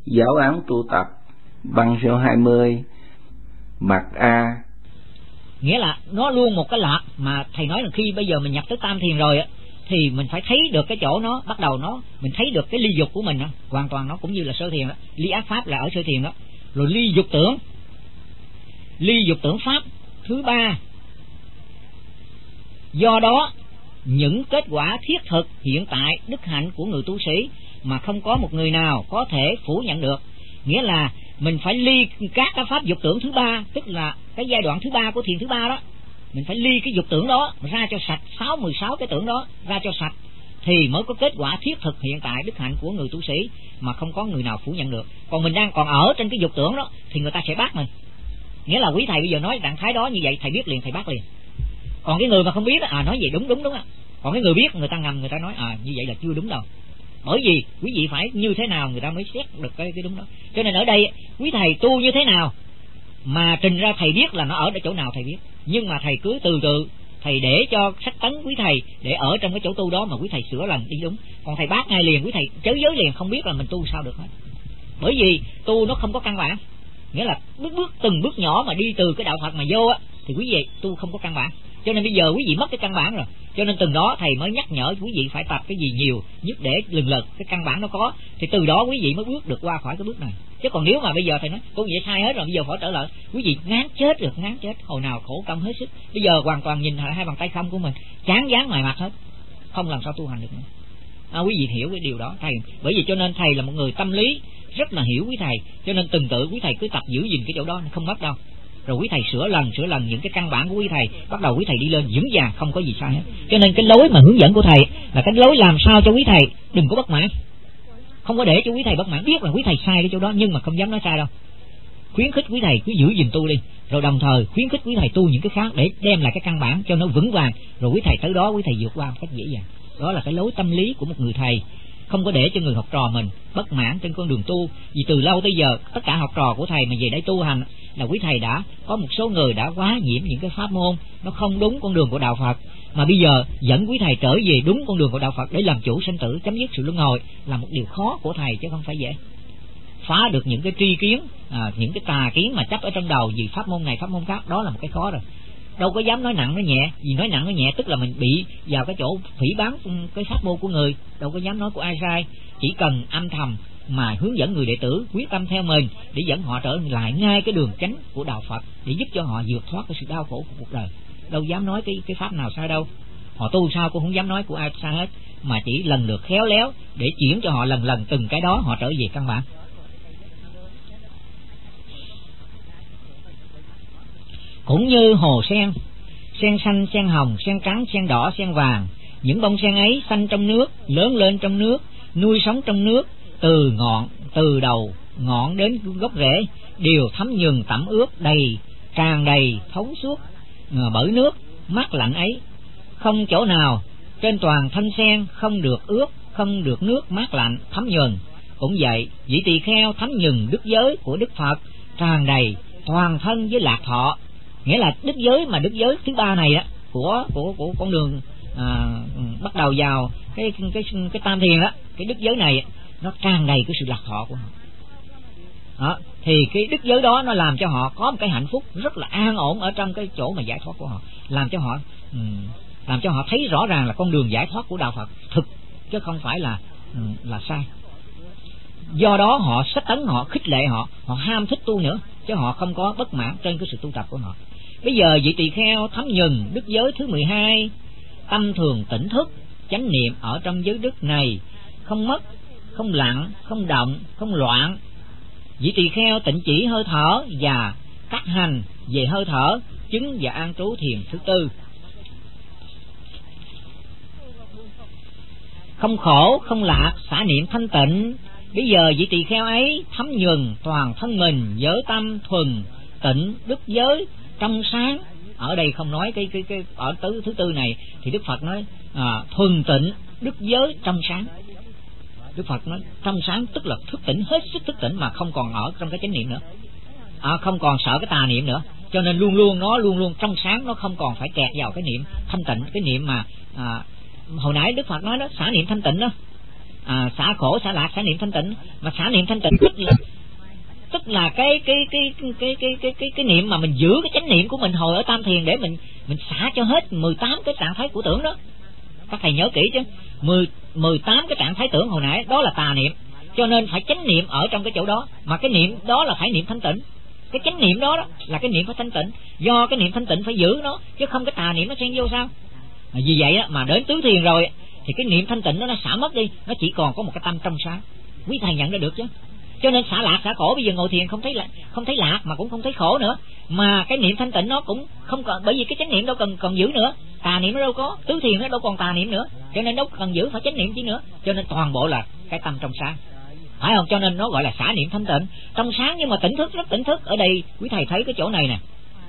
Giáo án tu tập băng số 20 mặt A. Nghĩa là nó luôn một cái loạt mà thầy nói là khi bây giờ mình nhập tới tam thiền rồi á, thì mình phải thấy được cái chỗ nó bắt đầu mình thấy được cái ly dục của mình đó, hoàn toàn nó cũng như là sơ thiền đó, ly ác pháp là ở sơ thiền đó, rồi ly dục tưởng pháp thứ ba. Do đó những kết quả thiết thực hiện tại đức hạnh của người tu sĩ mà không có một người nào có thể phủ nhận được. Nghĩa là mình phải ly các cái pháp dục tưởng thứ ba, tức là cái giai đoạn thứ ba của thiền thứ ba đó, mình phải ly cái dục tưởng đó ra cho sạch, 16 cái tưởng đó ra cho sạch, thì mới có kết quả thiết thực hiện tại đức hạnh của người tu sĩ mà không có người nào phủ nhận được. Còn mình đang còn ở trên cái dục tưởng đó thì người ta sẽ bắt mình. Nghĩa là quý thầy bây giờ nói trạng thái đó như vậy, thầy biết liền, thầy bắt liền. Còn cái người mà không biết nói vậy đúng á. Còn cái người biết, người ta ngầm, người ta nói như vậy là chưa đúng đâu. Bởi vì quý vị phải như thế nào người ta mới xét được cái đúng đó. Cho nên ở đây quý thầy tu như thế nào mà trình ra thầy biết là nó ở chỗ nào thầy biết. Nhưng mà thầy cứ từ từ thầy để cho sách tấn quý thầy để ở trong cái chỗ tu đó mà quý thầy sửa lần đi đúng. Còn thầy bác ngay liền, quý thầy chớ giới liền, không biết là mình tu sao được hết. Bởi vì tu nó không có căn bản. Nghĩa là từng bước nhỏ mà đi từ cái đạo Phật mà vô á, thì quý vị tu không có căn bản. Cho nên bây giờ quý vị mất cái căn bản rồi. Cho nên từng đó thầy mới nhắc nhở quý vị phải tập cái gì nhiều nhất để lần lượt cái căn bản nó có, thì từ đó quý vị mới bước được qua khỏi cái bước này. Chứ còn nếu mà bây giờ thầy nói tu vậy sai hết rồi, bây giờ phải trở lại, quý vị ngán chết được, ngán chết. Hồi nào khổ công hết sức, bây giờ hoàn toàn nhìn hai bàn tay không của mình, chán dán ngoài mặt hết, không làm sao tu hành được nữa. Quý vị hiểu cái điều đó thầy. Bởi vì cho nên thầy là một người tâm lý rất là hiểu quý thầy, cho nên từng tự quý thầy cứ tập giữ gìn cái chỗ đó, nó không mất đâu. Rồi quý thầy sửa lần những cái căn bản của quý thầy, bắt đầu quý thầy đi lên vững vàng, không có gì sai hết. Cho nên cái lối mà hướng dẫn của thầy là cái lối làm sao cho quý thầy đừng có bất mãn, không có để cho quý thầy bất mãn, biết là quý thầy sai cái chỗ đó nhưng mà không dám nói sai đâu. Khuyến khích quý thầy cứ giữ gìn tu đi, rồi đồng thời khuyến khích quý thầy tu những cái khác để đem lại cái căn bản cho nó vững vàng, rồi quý thầy tới đó quý thầy vượt qua một cách dễ dàng. Đó là cái lối tâm lý của một người thầy, không có để cho người học trò mình bất mãn trên con đường tu. Vì từ lâu tới giờ tất cả học trò của thầy mà về đây tu hành là quý thầy đã có một số người đã quá nhiễm những cái pháp môn nó không đúng con đường của đạo Phật, mà bây giờ dẫn quý thầy trở về đúng con đường của đạo Phật để làm chủ sanh tử, chấm dứt sự luân hồi là một điều khó của thầy chứ không phải dễ. Phá được những cái tri kiến, những cái tà kiến mà chấp ở trong đầu vì pháp môn này pháp môn khác, đó là một cái khó rồi. Đâu có dám nói nặng nói nhẹ, vì nói nặng nói nhẹ tức là mình bị vào cái chỗ phỉ báng cái pháp môn của người, đâu có dám nói của ai sai. Chỉ cần âm thầm mà hướng dẫn người đệ tử quyết tâm theo mình để dẫn họ trở lại ngay cái đường chánh của đạo Phật, để giúp cho họ vượt thoát cái sự đau khổ của cuộc đời. Đâu dám nói cái pháp nào sai đâu. Họ tu sao cũng không dám nói của ai sai hết, mà chỉ lần lượt khéo léo để chuyển cho họ lần từng cái đó họ trở về căn bản. Cũng như hồ sen, sen xanh, sen hồng, sen trắng, sen đỏ, sen vàng, những bông sen ấy xanh trong nước, lớn lên trong nước, nuôi sống trong nước, từ đầu ngọn đến gốc rễ đều thấm nhuần tẩm ướt tràn đầy thấu suốt bởi nước mát lạnh ấy. Không chỗ nào trên toàn thân sen không được ướt, không được nước mát lạnh thấm nhuần. Cũng vậy, vị tỳ kheo thấm nhuần đức giới của Đức Phật tràn đầy toàn thân với lạc thọ. Nghĩa là đức giới mà đức giới thứ ba này á của con đường bắt đầu vào cái tam thiền đó, cái đức giới này nó tràn đầy cái sự lạc thọ của họ. Đó, thì cái đức giới đó nó làm cho họ có một cái hạnh phúc rất là an ổn ở trong cái chỗ mà giải thoát của họ, làm cho họ thấy rõ ràng là con đường giải thoát của đạo Phật thực chứ không phải là sai. Do đó họ sách tấn, họ khích lệ họ ham thích tu nữa, chứ họ không có bất mãn trên cái sự tu tập của họ. Bây giờ vị tỳ kheo thấm nhuần đức giới thứ 12, tâm thường tỉnh thức, chánh niệm ở trong giới đức này, không mất, không lặng, không động, không loạn. Vị tỳ kheo tịnh chỉ hơi thở và các hành về hơi thở, chứng và an trú thiền thứ tư. Không khổ, không lạc, xả niệm thanh tịnh. Bây giờ vị tỳ kheo ấy thấm nhuần toàn thân mình giới tâm thuần tịnh, đức giới trong sáng. Ở đây không nói cái ở thứ tư này thì Đức Phật nói thuần tịnh đức giới trong sáng. Đức Phật nói trong sáng tức là thức tỉnh, hết sức thức tỉnh mà không còn ở trong cái chánh niệm nữa, không còn sợ cái tà niệm nữa. Cho nên luôn luôn trong sáng, nó không còn phải kẹt vào cái niệm thanh tịnh, cái niệm mà hồi nãy Đức Phật nói đó, xả niệm thanh tịnh đó. xả khổ, xả lạc, xả niệm thanh tịnh. Mà xả niệm thanh tịnh tức là cái niệm mà mình giữ cái chánh niệm của mình hồi ở tam thiền, để mình xả cho hết 18 cái trạng thái của tưởng đó. Các thầy nhớ kỹ chứ, 18 cái trạng thái tưởng hồi nãy đó là tà niệm, cho nên phải chánh niệm ở trong cái chỗ đó. Mà cái niệm đó là phải niệm thanh tịnh, cái chánh niệm đó là cái niệm phải thanh tịnh. Do cái niệm thanh tịnh phải giữ nó, chứ không cái tà niệm nó xen vô sao. Vì vậy á, mà đến tứ thiền rồi thì cái niệm thanh tịnh nó xả mất đi, nó chỉ còn có một cái tâm trong sáng. Quý thầy nhận ra được chứ? Cho nên xả lạc xả khổ, bây giờ ngồi thiền không thấy lạc mà cũng không thấy khổ nữa, mà cái niệm thanh tịnh nó cũng không còn, bởi vì cái chánh niệm đâu còn giữ nữa, tà niệm nó đâu có, tứ thiền nó đâu còn tà niệm nữa, cho nên đâu cần giữ phải chánh niệm chứ nữa. Cho nên toàn bộ là cái tâm trong sáng, phải không? Cho nên nó gọi là xả niệm thanh tịnh, trong sáng nhưng mà tỉnh thức, rất tỉnh thức. Ở đây quý thầy thấy cái chỗ này nè.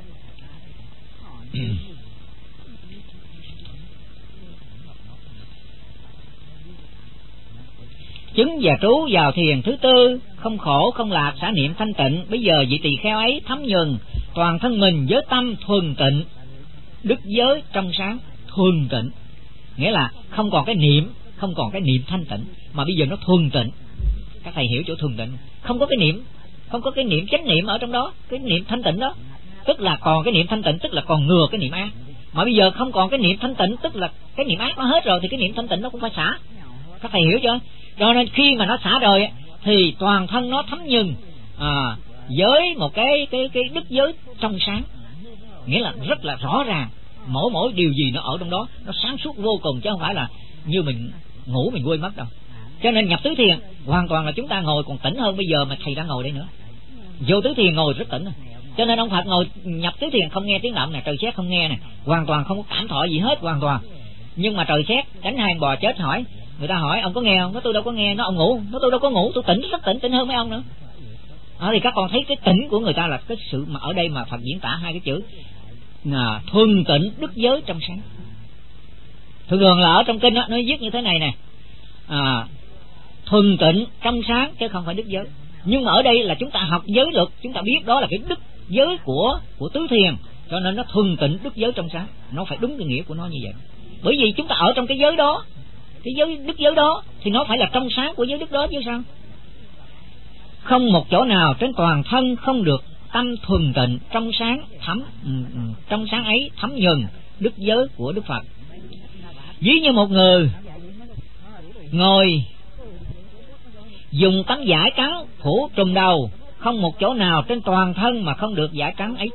Chứng và trú vào thiền thứ tư, không khổ không lạc, xả niệm thanh tịnh. Bây giờ vị tỳ kheo ấy thấm nhuần toàn thân mình với tâm thuần tịnh, đức giới trong sáng thuần tịnh, nghĩa là không còn cái niệm, không còn cái niệm thanh tịnh, mà bây giờ nó thuần tịnh. Các thầy hiểu chỗ thuần tịnh, không có cái niệm, không có cái niệm chánh niệm ở trong đó, cái niệm thanh tịnh đó, tức là còn cái niệm thanh tịnh, tức là còn ngừa cái niệm ác. Mà bây giờ không còn cái niệm thanh tịnh, tức là cái niệm ác nó hết rồi, thì cái niệm thanh tịnh nó cũng phải xả. Các thầy hiểu chưa? Cho nên khi mà nó xả đời thì toàn thân nó thấm nhuần với một cái đức giới trong sáng, nghĩa là rất là rõ ràng, mỗi điều gì nó ở trong đó nó sáng suốt vô cùng, chứ không phải là như mình ngủ mình quên mất đâu. Cho nên nhập tứ thiền hoàn toàn là chúng ta ngồi còn tỉnh hơn bây giờ mà thầy đang ngồi đây nữa. Vô tứ thiền ngồi rất tỉnh. Cho nên ông Phật ngồi nhập tứ thiền không nghe tiếng động nè, trời sét không nghe nè, hoàn toàn không có cảm thọ gì hết, hoàn toàn. Nhưng mà trời sét đánh hai bò chết, hỏi người ta hỏi ông có nghe không? Nó tôi đâu có nghe. Nó ông ngủ, nó tôi đâu có ngủ, tôi tỉnh, rất tỉnh hơn mấy ông nữa. Thì các con thấy cái tỉnh của người ta là cái sự mà ở đây mà Phật diễn tả hai cái chữ thuần tịnh đức giới trong sáng. Thường là ở trong kinh đó, nó viết như thế này nè, thuần tịnh trong sáng chứ không phải đức giới. Nhưng mà ở đây là chúng ta học giới luật, chúng ta biết đó là cái đức giới của tứ thiền, cho nên nó thuần tịnh đức giới trong sáng, nó phải đúng cái nghĩa của nó như vậy. Bởi vì chúng ta ở trong cái giới đó, cái giới đức giới đó thì nó phải là trong sáng của giới đức đó chứ sao. Không một chỗ nào trên toàn thân không được tâm thuần tịnh trong sáng trong sáng ấy thấm nhuần đức giới của Đức Phật. Ví như một người ngồi dùng tấm vải trắng phủ trùm đầu, không một chỗ nào trên toàn thân mà không được vải trắng ấy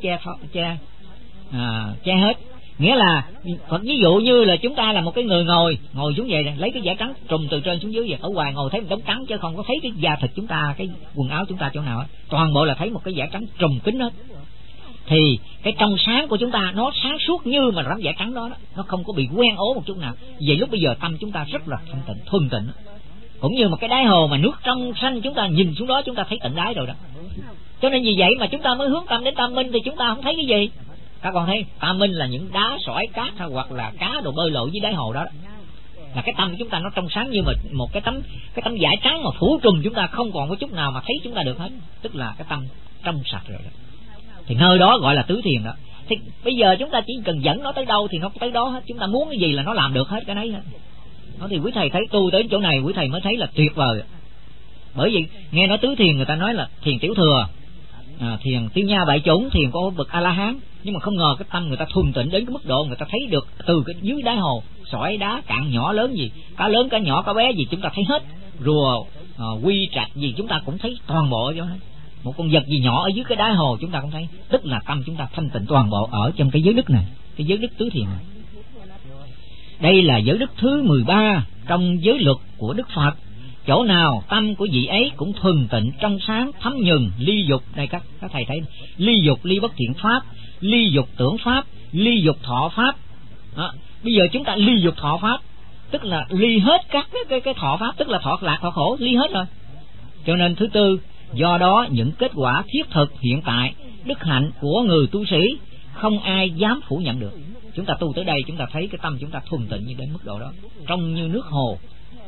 che hết. Nghĩa là Phật ví dụ như là chúng ta là một cái người ngồi xuống vậy, lấy cái vải trắng trùm từ trên xuống dưới vậy, ở ngoài ngồi thấy một đống trắng chứ không có thấy cái da thịt chúng ta, cái quần áo chúng ta chỗ nào hết, toàn bộ là thấy một cái vải trắng trùm kín hết. Thì cái trong sáng của chúng ta nó sáng suốt như mà tấm vải trắng đó, nó không có bị quen ố một chút nào. Vậy lúc bây giờ tâm chúng ta rất là thanh tịnh, thuần tịnh, cũng như một cái đáy hồ mà nước trong xanh, chúng ta nhìn xuống đó chúng ta thấy tịnh đáy rồi đó. Cho nên vì vậy mà chúng ta mới hướng tâm đến tam minh, thì chúng ta không thấy cái gì. Các con thấy tam minh là những đá sỏi cát hay hoặc là cá đồ bơi lội dưới đáy hồ đó, là cái tâm của chúng ta nó trong sáng như mà một cái tấm vải trắng mà phủ trùm chúng ta, không còn có chút nào mà thấy chúng ta được hết, tức là cái tâm trong sạch rồi đó. Thì nơi đó gọi là tứ thiền đó. Thì bây giờ chúng ta chỉ cần dẫn nó tới đâu thì nó tới đó hết, chúng ta muốn cái gì là nó làm được hết cái đấy hết. Đó thì quý thầy thấy tu tới chỗ này quý thầy mới thấy là tuyệt vời. Bởi vì nghe nói tứ thiền người ta nói là thiền tiểu thừa, thiền tiêu nha bại chủng, thiền có bậc A La Hán, nhưng mà không ngờ cái tâm người ta thuần tịnh đến cái mức độ người ta thấy được từ cái dưới đáy hồ, sỏi đá cạn nhỏ lớn gì, cá lớn cá nhỏ cá bé gì chúng ta thấy hết, rùa quy trạch gì chúng ta cũng thấy toàn bộ cho hết. Một con vật gì nhỏ ở dưới cái đáy hồ chúng ta cũng thấy, tức là tâm chúng ta thanh tịnh toàn bộ ở trong cái giới đức này, cái giới đức tứ thiền này. Đây là giới đức thứ 13 trong giới luật của Đức Phật. Chỗ nào tâm của vị ấy cũng thuần tịnh trong sáng thấm nhuần ly dục. Đây các thầy thấy, ly dục ly bất thiện pháp, ly dục tưởng pháp, ly dục thọ pháp đó. Bây giờ chúng ta ly dục thọ pháp, tức là ly hết các cái thọ pháp, tức là thọ lạc thọ khổ, ly hết rồi. Cho nên thứ tư, do đó những kết quả thiết thực hiện tại đức hạnh của người tu sĩ không ai dám phủ nhận được. Chúng ta tu tới đây chúng ta thấy cái tâm chúng ta thuần tịnh như đến mức độ đó, trong như nước hồ.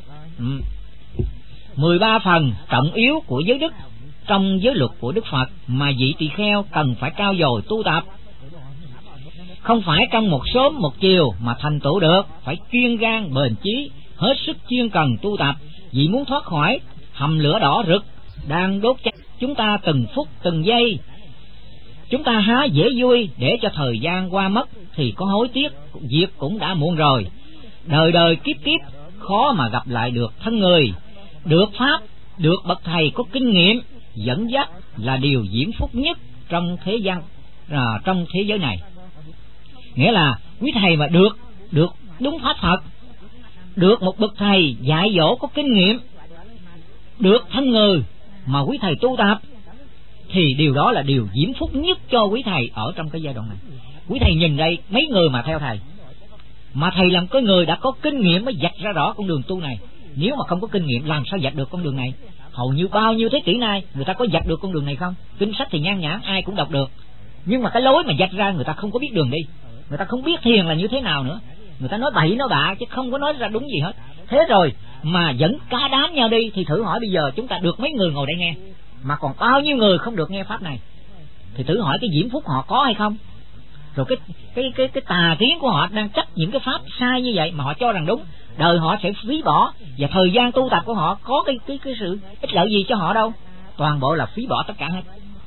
13 phần trọng yếu của giới đức trong giới luật của Đức Phật mà vị tỳ kheo cần phải trau dồi tu tập. Không phải trong một sớm một chiều mà thành tựu được, phải kiên gan bền chí, hết sức chuyên cần tu tập Vì muốn thoát khỏi hầm lửa đỏ rực đang đốt cháy chúng ta từng phút từng giây. Chúng ta há dễ vui để cho thời gian qua mất thì có hối tiếc, việc cũng đã muộn rồi. Đời đời kiếp kiếp khó mà gặp lại được thân người. Được pháp, được bậc thầy có kinh nghiệm dẫn dắt là điều diễm phúc nhất trong trong thế giới này. Nghĩa là quý thầy mà được đúng pháp Phật, được một bậc thầy dạy dỗ có kinh nghiệm, được thân người mà quý thầy tu tập, thì điều đó là điều diễm phúc nhất cho quý thầy ở trong cái giai đoạn này. Quý thầy nhìn đây mấy người mà theo thầy, mà thầy làm cái người đã có kinh nghiệm mới vạch ra rõ con đường tu này. Nếu mà không có kinh nghiệm làm sao vạch được con đường này? Hầu như bao nhiêu thế kỷ nay người ta có vạch được con đường này không? Kinh sách thì nhan nhản ai cũng đọc được, nhưng mà cái lối mà vạch ra người ta không có biết đường đi. Người ta không biết thiền là như thế nào nữa. Người ta nói bậy nói bạ chứ không có nói ra đúng gì hết. Thế rồi mà dẫn cả đám nhau đi, thì thử hỏi bây giờ chúng ta được mấy người ngồi đây nghe, mà còn bao nhiêu người không được nghe pháp này, thì thử hỏi cái diễm phúc họ có hay không? Rồi cái tà kiến của họ đang chấp những cái pháp sai như vậy mà họ cho rằng đúng, đời họ sẽ phí bỏ, và thời gian tu tập của họ có cái sự ích lợi gì cho họ đâu, toàn bộ là phí bỏ tất cả hết.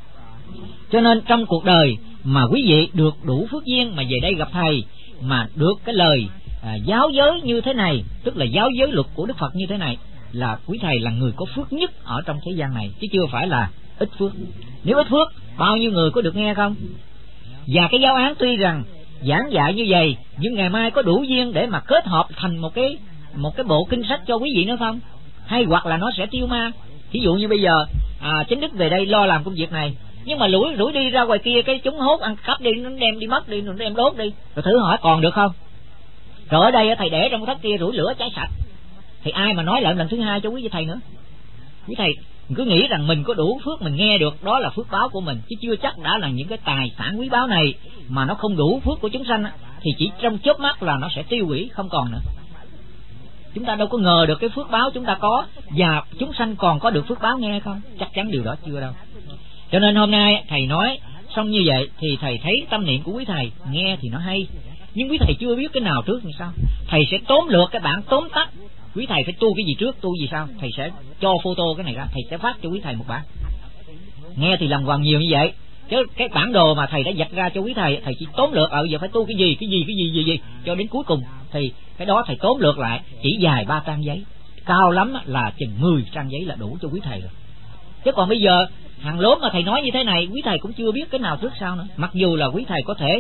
Cho nên trong cuộc đời mà quý vị được đủ phước duyên mà về đây gặp thầy, mà được cái lời giáo giới như thế này, tức là giáo giới luật của Đức Phật như thế này, là quý thầy là người có phước nhất ở trong thế gian này, chứ chưa phải là ít phước. Nếu ít phước, bao nhiêu người có được nghe không? Và cái giáo án tuy rằng giảng dạy như vậy, nhưng ngày mai có đủ duyên để mà kết hợp thành một cái bộ kinh sách cho quý vị nữa không? Hay hoặc là nó sẽ tiêu ma. Ví dụ như bây giờ Chánh Đức về đây lo làm công việc này, nhưng mà lủi đi ra ngoài kia cái chúng hốt ăn cắp đi, nó đem đi mất đi, nó đem đốt đi, rồi thử hỏi còn được không? Rồi ở đây thầy để trong cái thất kia rủi lửa cháy sạch, thì ai mà nói lại lần thứ hai cho quý vị thầy nữa? Quý thầy cứ nghĩ rằng mình có đủ phước mình nghe được, đó là phước báo của mình, chứ chưa chắc đã là những cái tài sản quý báu này mà nó không đủ phước của chúng sanh thì chỉ trong chớp mắt là nó sẽ tiêu hủy không còn nữa. Chúng ta đâu có ngờ được cái phước báo chúng ta có, và chúng sanh còn có được phước báo nghe không? Chắc chắn điều đó chưa đâu. Cho nên hôm nay thầy nói xong như vậy thì thầy thấy tâm niệm của quý thầy nghe thì nó hay, nhưng quý thầy chưa biết cái nào trước thì sao. Thầy sẽ tóm lược cái bản tóm tắt, quý thầy phải tu cái gì trước, tu gì sau. Thầy sẽ cho photo cái này ra, thầy sẽ phát cho quý thầy một bản. Nghe thì làm hoàng nhiều như vậy, chứ cái bản đồ mà thầy đã vạch ra cho quý thầy, thầy chỉ tóm lược giờ phải tu cái gì cho đến cuối cùng, thì cái đó thầy tóm lược lại chỉ dài 3 trang giấy, cao lắm là chừng 10 trang giấy là đủ cho quý thầy rồi. Chứ còn bây giờ hàng lốm mà thầy nói như thế này, quý thầy cũng chưa biết cái nào trước sau nữa. Mặc dù là quý thầy có thể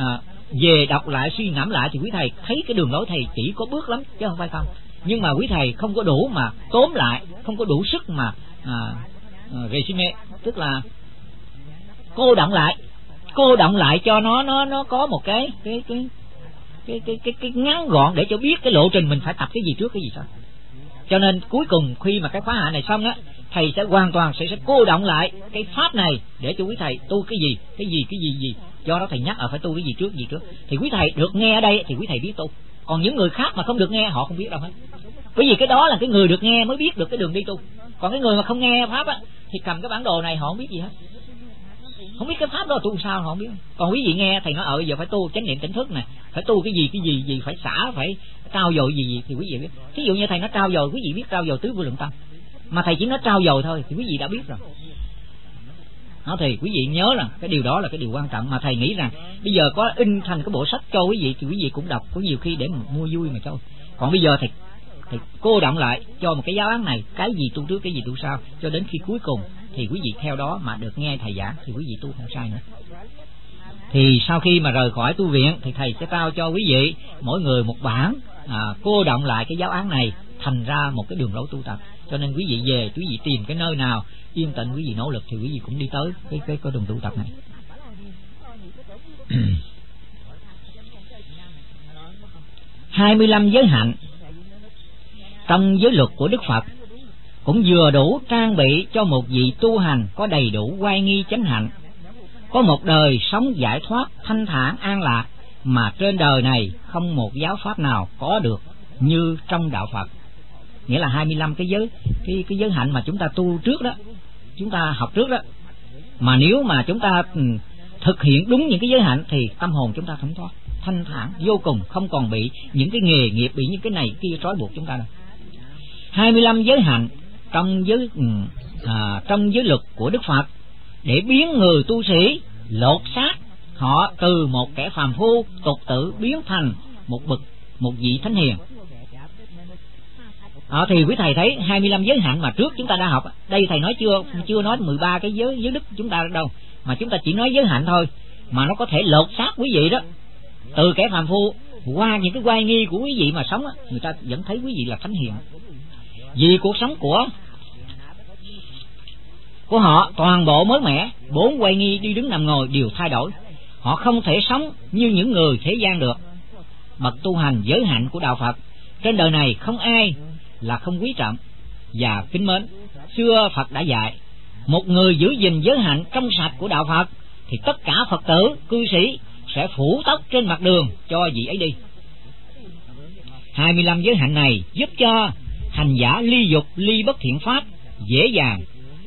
về đọc lại suy ngẫm lại thì quý thầy thấy cái đường lối thầy chỉ có bước lắm chứ không phải không. Nhưng mà quý thầy không có đủ mà tóm lại, không có đủ sức mà resume, tức là cô động lại cho nó có một cái ngắn gọn để cho biết cái lộ trình mình phải tập cái gì trước cái gì sau. Cho nên cuối cùng khi mà cái khóa hạ này xong á, thầy sẽ hoàn toàn sẽ cô động lại cái pháp này để cho quý thầy tu cái gì. Do đó thầy nhắc phải tu cái gì trước thì quý thầy được nghe ở đây thì quý thầy biết tu. Còn những người khác mà không được nghe họ không biết đâu hết. Bởi vì cái đó là cái người được nghe mới biết được cái đường đi tu. Còn cái người mà không nghe pháp á thì cầm cái bản đồ này họ không biết gì hết, không biết cái pháp đó tu sao họ không biết. Còn quý vị nghe thầy nói giờ phải tu chánh niệm tỉnh thức nè, phải tu cái gì phải xả, phải trao dồi gì thì quý vị biết. Ví dụ như thầy nói trao dồi, quý vị biết trao dồi tứ vô lượng tâm, mà thầy chỉ nói trao dồi thôi thì quý vị đã biết rồi. Đó, thì quý vị nhớ rằng cái điều đó là cái điều quan trọng, mà thầy nghĩ rằng bây giờ có in thành cái bộ sách cho quý vị thì quý vị cũng đọc, có nhiều khi để mua vui mà cho. Còn bây giờ thầy cô động lại cho một cái giáo án này, cái gì tu trước cái gì tu sau, cho đến khi cuối cùng thì quý vị theo đó mà được nghe thầy giảng thì quý vị tu không sai nữa. Thì sau khi mà rời khỏi tu viện thì thầy sẽ trao cho quý vị mỗi người một bản cô động lại cái giáo án này thành ra một cái đường lối tu tập. Cho nên quý vị về, quý vị tìm cái nơi nào yên tĩnh quý vị nỗ lực thì quý vị cũng đi tới cái đường tu tập này. 25 giới hạnh trong giới luật của Đức Phật cũng vừa đủ trang bị cho một vị tu hành có đầy đủ oai nghi chánh hạnh, có một đời sống giải thoát thanh thản an lạc mà trên đời này không một giáo pháp nào có được như trong đạo Phật. Nghĩa là 25 cái giới hạnh mà chúng ta tu trước đó, chúng ta học trước đó, mà nếu mà chúng ta thực hiện đúng những cái giới hạnh thì tâm hồn chúng ta thấm thoát thanh thản vô cùng, không còn bị những cái nghề nghiệp, bị những cái này kia trói buộc chúng ta đâu. 25 giới hạnh trong giới luật của Đức Phật để biến người tu sĩ lột xác họ từ một kẻ phàm phu tục tử biến thành một vị thánh hiền. Thì quý thầy thấy 25 giới hạnh mà trước chúng ta đã học, đây thầy nói chưa nói 13 cái giới đức chúng ta đâu, mà chúng ta chỉ nói giới hạnh thôi, mà nó có thể lột xác quý vị đó, từ kẻ phàm phu qua những cái oai nghi của quý vị mà sống á, người ta vẫn thấy quý vị là thánh hiền. Vì cuộc sống của họ toàn bộ mới mẻ, 4 oai nghi đi đứng nằm ngồi đều thay đổi, họ không thể sống như những người thế gian được. Bậc tu hành giới hạnh của đạo Phật trên đời này không ai là không quý trọng và kính mến. Xưa Phật đã dạy, một người giữ gìn giới hạnh trong sạch của đạo Phật thì tất cả Phật tử cư sĩ sẽ phủ tóc trên mặt đường cho vị ấy đi. 25 giới hạnh này giúp cho hành giả ly dục ly bất thiện pháp dễ dàng.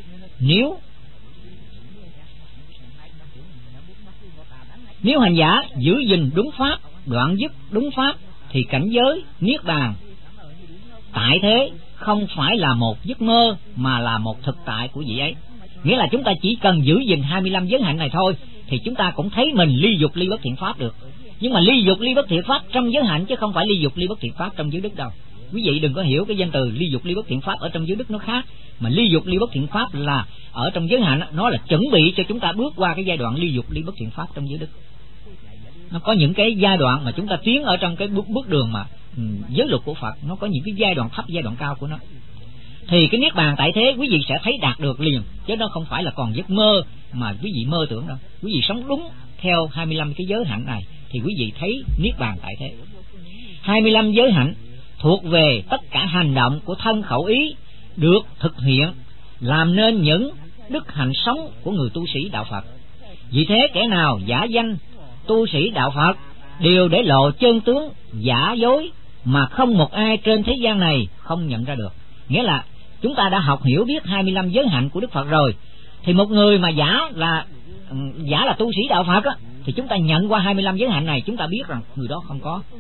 Nếu hành giả giữ gìn đúng pháp, đoạn dứt đúng pháp thì cảnh giới niết bàn tại thế không phải là một giấc mơ mà là một thực tại của vị ấy. Nghĩa là chúng ta chỉ cần giữ gìn 25 giới hạnh này thôi thì chúng ta cũng thấy mình ly dục ly bất thiện pháp được. Nhưng mà ly dục ly bất thiện pháp trong giới hạnh chứ không phải ly dục ly bất thiện pháp trong giới đức đâu. Quý vị đừng có hiểu cái danh từ ly dục ly bất thiện pháp ở trong giới đức nó khác, mà ly dục ly bất thiện pháp là ở trong giới hạnh, nó là chuẩn bị cho chúng ta bước qua cái giai đoạn ly dục ly bất thiện pháp trong giới đức. Nó có những cái giai đoạn mà chúng ta tiến ở trong cái bước đường mà giới luật của Phật, nó có những cái giai đoạn thấp, giai đoạn cao của nó. Thì cái niết bàn tại thế quý vị sẽ thấy đạt được liền, chứ nó không phải là còn giấc mơ mà quý vị mơ tưởng đâu. Quý vị sống đúng theo 25 cái giới hạnh này thì quý vị thấy niết bàn tại thế. 25 giới hạnh thuộc về tất cả hành động của thân khẩu ý được thực hiện làm nên những đức hạnh sống của người tu sĩ đạo Phật. Vì thế kẻ nào giả danh tu sĩ đạo Phật đều để lộ chân tướng giả dối mà không một ai trên thế gian này không nhận ra được. Nghĩa là chúng ta đã học hiểu biết 25 giới hạnh của Đức Phật rồi, thì một người mà giả là tu sĩ đạo Phật á, thì chúng ta nhận qua 25 giới hạnh này, chúng ta biết rằng người đó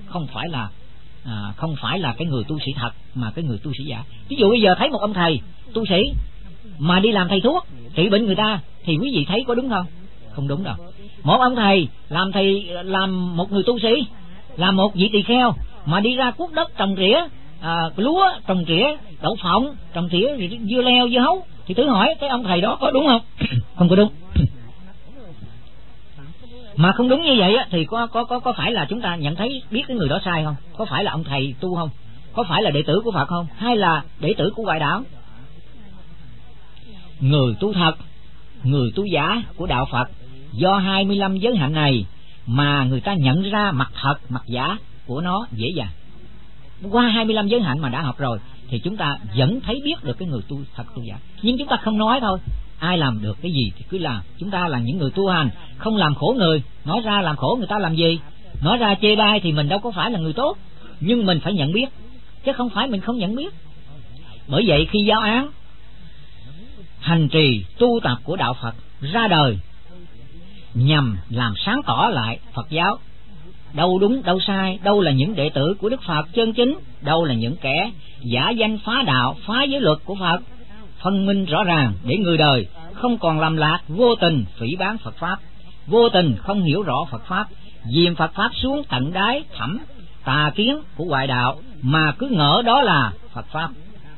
không phải là cái người tu sĩ thật, mà cái người tu sĩ giả. Ví dụ bây giờ thấy một ông thầy tu sĩ mà đi làm thầy thuốc trị bệnh người ta thì quý vị thấy có đúng không? Không đúng đâu. Một ông thầy làm một người tu sĩ, làm một vị tỳ kheo mà đi ra cuốc đất trồng rỉa lúa, trồng rỉa đậu phộng, trồng rỉa dưa leo dưa hấu, thì thử hỏi cái ông thầy đó có đúng không? Không có đúng. Mà không đúng như vậy á, thì có phải là chúng ta nhận thấy biết cái người đó sai không? Có phải là ông thầy tu không? Có phải là đệ tử của Phật không? Hay là đệ tử của ngoại đạo? Người tu thật, người tu giả của đạo Phật do 25 giới hạnh này mà người ta nhận ra mặt thật, mặt giả của nó dễ dàng. Qua 25 giới hạnh mà đã học rồi thì chúng ta vẫn thấy biết được cái người tu thật tu giả. Nhưng chúng ta không nói thôi. Ai làm được cái gì thì cứ làm. Chúng ta là những người tu hành, không làm khổ người. Nói ra làm khổ người ta làm gì? Nói ra chê bai thì mình đâu có phải là người tốt. Nhưng mình phải nhận biết, chứ không phải mình không nhận biết. Bởi vậy khi giáo án hành trì tu tập của đạo Phật ra đời nhằm làm sáng tỏ lại Phật giáo, đâu đúng đâu sai, đâu là những đệ tử của Đức Phật chân chính, đâu là những kẻ giả danh phá đạo, phá giới luật của Phật, phân minh rõ ràng để người đời không còn lầm lạc vô tình phỉ báng Phật pháp, vô tình không hiểu rõ Phật pháp, dìm Phật pháp xuống tận đáy thẳm tà kiến của ngoại đạo mà cứ ngỡ đó là Phật pháp.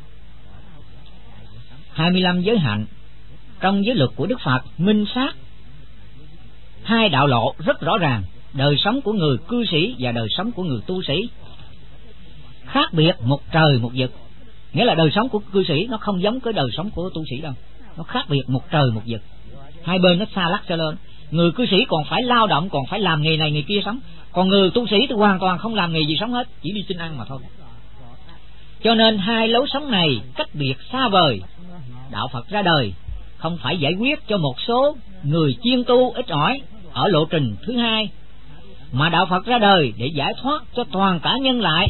25 giới hạnh trong giới luật của Đức Phật minh xác hai đạo lộ rất rõ ràng, đời sống của người cư sĩ và đời sống của người tu sĩ khác biệt một trời một vực. Nghĩa là đời sống của cư sĩ nó không giống cái đời sống của tu sĩ đâu, nó khác biệt một trời một vực, hai bên nó xa lắc xa lên. Người cư sĩ còn phải lao động, còn phải làm nghề này nghề kia sống, còn người tu sĩ thì hoàn toàn không làm nghề gì sống hết, chỉ đi xin ăn mà thôi. Cho nên hai lối sống này cách biệt xa vời. Đạo Phật ra đời không phải giải quyết cho một số người chuyên tu ít ỏi ở lộ trình thứ hai, mà đạo Phật ra đời để giải thoát cho toàn cả nhân loại,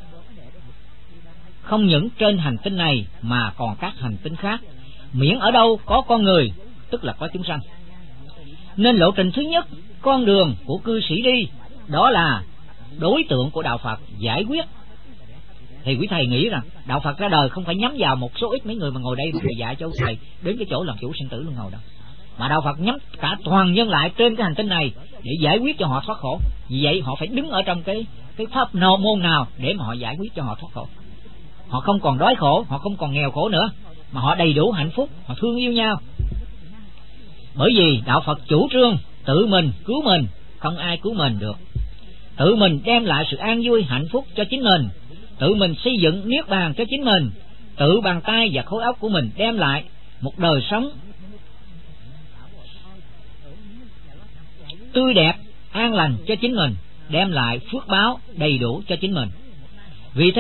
không những trên hành tinh này mà còn các hành tinh khác, miễn ở đâu có con người tức là có chúng sanh. Nên lộ trình thứ nhất, con đường của cư sĩ đi, đó là đối tượng của đạo Phật giải quyết Thì quý thầy nghĩ rằng đạo Phật ra đời không phải nhắm vào một số ít mấy người mà ngồi đây mà dạy cho thầy đến cái chỗ làm chủ sinh tử luân hồi đâu, mà đạo Phật nhắm cả toàn nhân loại trên cái hành tinh này để giải quyết cho họ thoát khổ. Vì vậy họ phải đứng ở trong cái pháp môn nào để mà họ giải quyết cho họ thoát khổ. Họ không còn đói khổ, họ không còn nghèo khổ nữa, mà họ đầy đủ hạnh phúc, họ thương yêu nhau. Bởi vì đạo Phật chủ trương tự mình cứu mình, không ai cứu mình được. Tự mình đem lại sự an vui hạnh phúc cho chính mình, tự mình xây dựng niết bàn cho chính mình, tự bàn tay và khối óc của mình đem lại một đời sống tươi đẹp, an lành cho chính mình, đem lại phước báo đầy đủ cho chính mình. Vì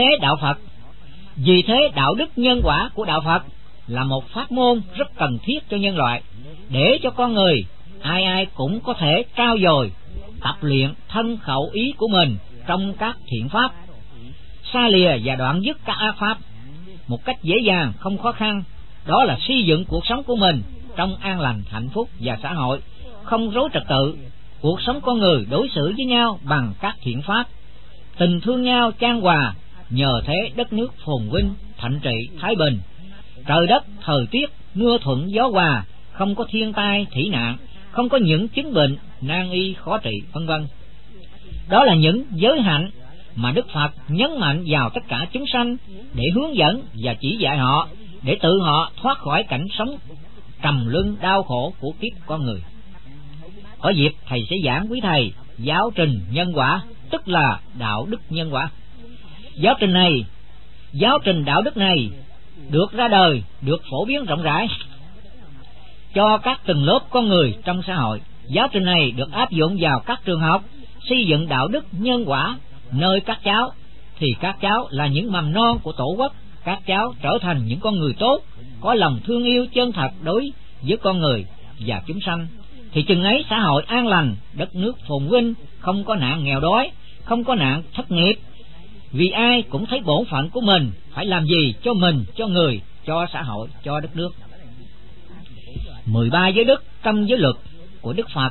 thế đạo đức nhân quả của đạo Phật là một pháp môn rất cần thiết cho nhân loại, để cho con người ai ai cũng có thể trau dồi, tập luyện thân khẩu ý của mình trong các thiện pháp, xa lìa và đoạn dứt các ác pháp một cách dễ dàng, không khó khăn. Đó là xây dựng cuộc sống của mình trong an lành, hạnh phúc và xã hội không rối trật tự. Cuộc sống con người đối xử với nhau bằng các thiện pháp, tình thương nhau chan hòa, nhờ thế đất nước phồn vinh, thạnh trị, thái bình, trời đất thời tiết mưa thuận gió hòa, không có thiên tai thủy nạn, không có những chứng bệnh nan y khó trị, vân vân. Đó là những giới hạnh mà Đức Phật nhấn mạnh vào tất cả chúng sanh để hướng dẫn và chỉ dạy họ, để tự họ thoát khỏi cảnh sống trầm luân đau khổ của kiếp con người. Có dịp thầy sẽ giảng quý thầy giáo trình nhân quả, tức là đạo đức nhân quả. Giáo trình đạo đức này được ra đời, được phổ biến rộng rãi cho các tầng lớp con người trong xã hội. Giáo trình này được áp dụng vào các trường học, xây dựng đạo đức nhân quả nơi các cháu, thì các cháu là những mầm non của tổ quốc. Các cháu trở thành những con người tốt, có lòng thương yêu chân thật đối với con người và chúng sanh, thì chừng ấy xã hội an lành, đất nước phồn vinh, không có nạn nghèo đói, không có nạn thất nghiệp. Vì ai cũng thấy bổn phận của mình phải làm gì cho mình, cho người, cho xã hội, cho đất nước. 13 giới đức trong giới luật của Đức Phật.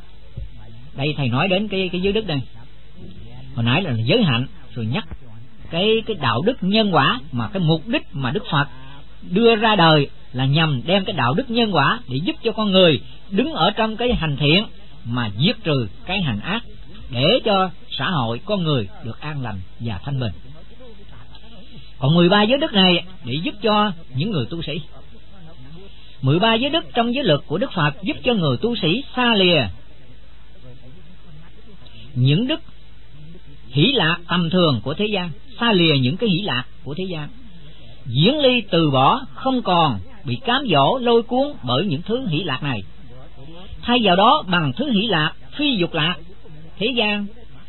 Đây thầy nói đến cái giới đức đây. Hồi nãy là giới hạnh, rồi nhắc cái đạo đức nhân quả, mà cái mục đích mà Đức Phật đưa ra đời là nhằm đem cái đạo đức nhân quả để giúp cho con người đứng ở trong cái hành thiện mà diệt trừ cái hành ác, để cho xã hội con người được an lành và thanh bình. Còn 13 giới đức này để giúp cho những người tu sĩ. 13 giới đức trong giới luật của Đức Phật giúp cho người tu sĩ xa lìa những đức hỷ lạc tầm thường của thế gian, xa lìa những cái hỷ lạc của thế gian, diễn ly từ bỏ, không còn bị cám dỗ lôi cuốn bởi những thứ hỷ lạc này. Thay vào đó bằng thứ hỷ lạc phi dục lạc thế gian.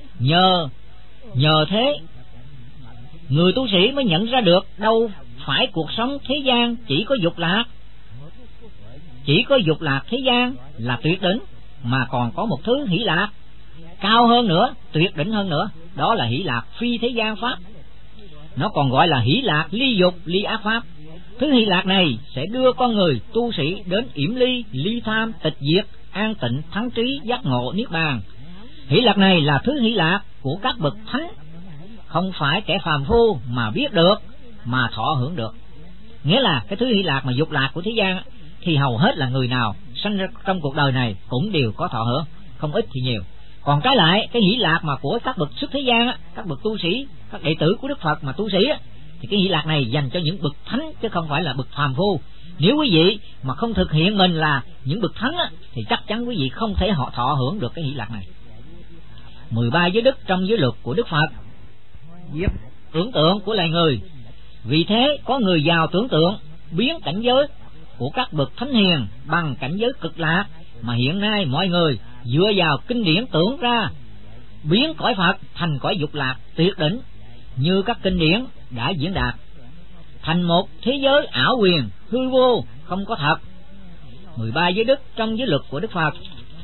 Nhờ thế người tu sĩ mới nhận ra được đâu phải cuộc sống thế gian chỉ có dục lạc, chỉ có dục lạc thế gian là tuyệt đỉnh, mà còn có một thứ hỷ lạc cao hơn nữa, tuyệt đỉnh hơn nữa, đó là hỷ lạc phi thế gian pháp. Nó còn gọi là hỷ lạc ly dục ly ác pháp. Thứ hỷ lạc này sẽ đưa con người tu sĩ đến yểm ly, ly tham, tịch diệt, an tịnh, thắng trí, giác ngộ, niết bàn. Hỷ lạc này là thứ hỷ lạc của các bậc thánh, không phải kẻ phàm phu mà biết được, mà thọ hưởng được. Nghĩa là cái thứ hỷ lạc mà dục lạc của thế gian thì hầu hết là người nào sanh ra trong cuộc đời này cũng đều có thọ hưởng, không ít thì nhiều. Còn trái lại cái hỷ lạc mà của các bậc xuất thế gian, các bậc tu sĩ, các đệ tử của Đức Phật mà tu sĩ, thì cái hỷ lạc này dành cho những bậc thánh chứ không phải là bậc phàm phu. Nếu quý vị mà không thực hiện mình là những bậc thánh thì chắc chắn quý vị không thể họ thọ hưởng được cái hỷ lạc này. 13 giới đức trong giới luật của Đức Phật giúp tưởng tượng của loài người. Vì thế có người giàu tưởng tượng biến cảnh giới của các bậc thánh hiền bằng cảnh giới cực lạc, mà hiện nay mọi người dựa vào kinh điển tưởng ra biến cõi Phật thành cõi dục lạc tuyệt đỉnh, như các kinh điển đã diễn đạt, thành một thế giới ảo quyền hư vô không có thật. 13 giới đức trong giới luật của Đức Phật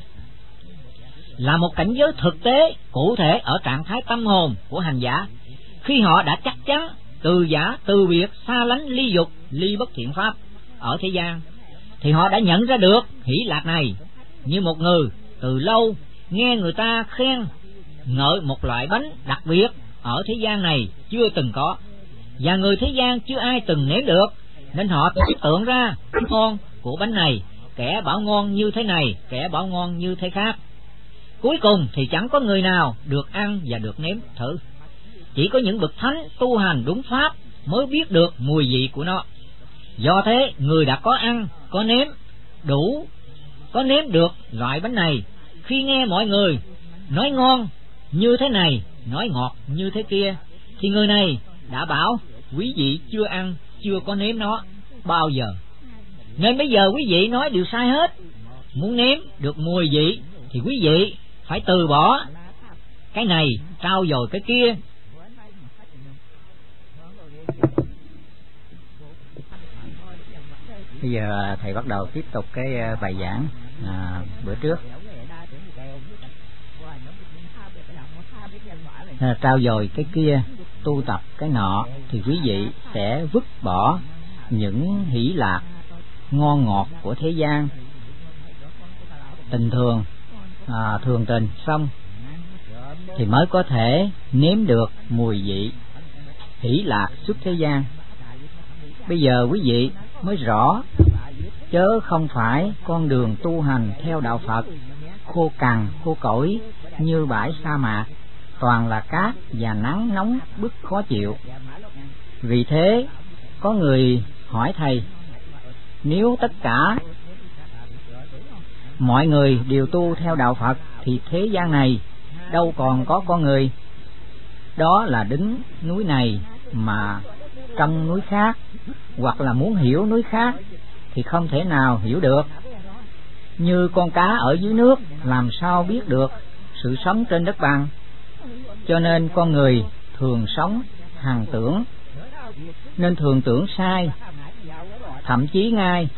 là một cảnh giới thực tế cụ thể ở trạng thái tâm hồn của hành giả, khi họ đã chắc chắn từ giả từ biệt, xa lánh ly dục ly bất thiện pháp ở thế gian, thì họ đã nhận ra được hỷ lạc này. Như một người từ lâu nghe người ta khen ngợi một loại bánh đặc biệt ở thế gian này chưa từng có, và người thế gian chưa ai từng nếm được, nên họ tưởng tượng ra ngon của bánh này, kẻ bảo ngon như thế này, kẻ bảo ngon như thế khác. Cuối cùng thì chẳng có người nào được ăn và được nếm thử. Chỉ có những bậc thánh tu hành đúng pháp mới biết được mùi vị của nó. Do thế, người đã có ăn, có nếm đủ, có nếm được loại bánh này, khi nghe mọi người nói ngon như thế này, nói ngọt như thế kia, thì người này đã bảo quý vị chưa ăn, chưa có nếm nó bao giờ. Nên bây giờ quý vị nói đều sai hết. Muốn nếm được mùi vị thì quý vị phải từ bỏ cái này, trao dồi cái kia. Bây giờ thầy bắt đầu tiếp tục cái bài giảng bữa trước. Trao dồi cái kia, tu tập cái nọ, thì quý vị sẽ vứt bỏ những hỷ lạc ngon ngọt của thế gian, tình thường, thường tình, xong thì mới có thể nếm được mùi vị hỷ lạc xuất thế gian. Bây giờ quý vị mới rõ, chớ không phải con đường tu hành theo đạo Phật khô cằn khô cỏi như bãi sa mạc, toàn là cát và nắng nóng bức khó chịu. Vì thế có người hỏi thầy, nếu tất cả mọi người đều tu theo đạo Phật thì thế gian này đâu còn có con người. Đó là đứng núi này mà trong núi khác, hoặc là muốn hiểu núi khác thì không thể nào hiểu được. Như con cá ở dưới nước làm sao biết được sự sống trên đất bằng. Cho nên con người thường sống hằng tưởng, nên thường tưởng sai. Thậm chí ngay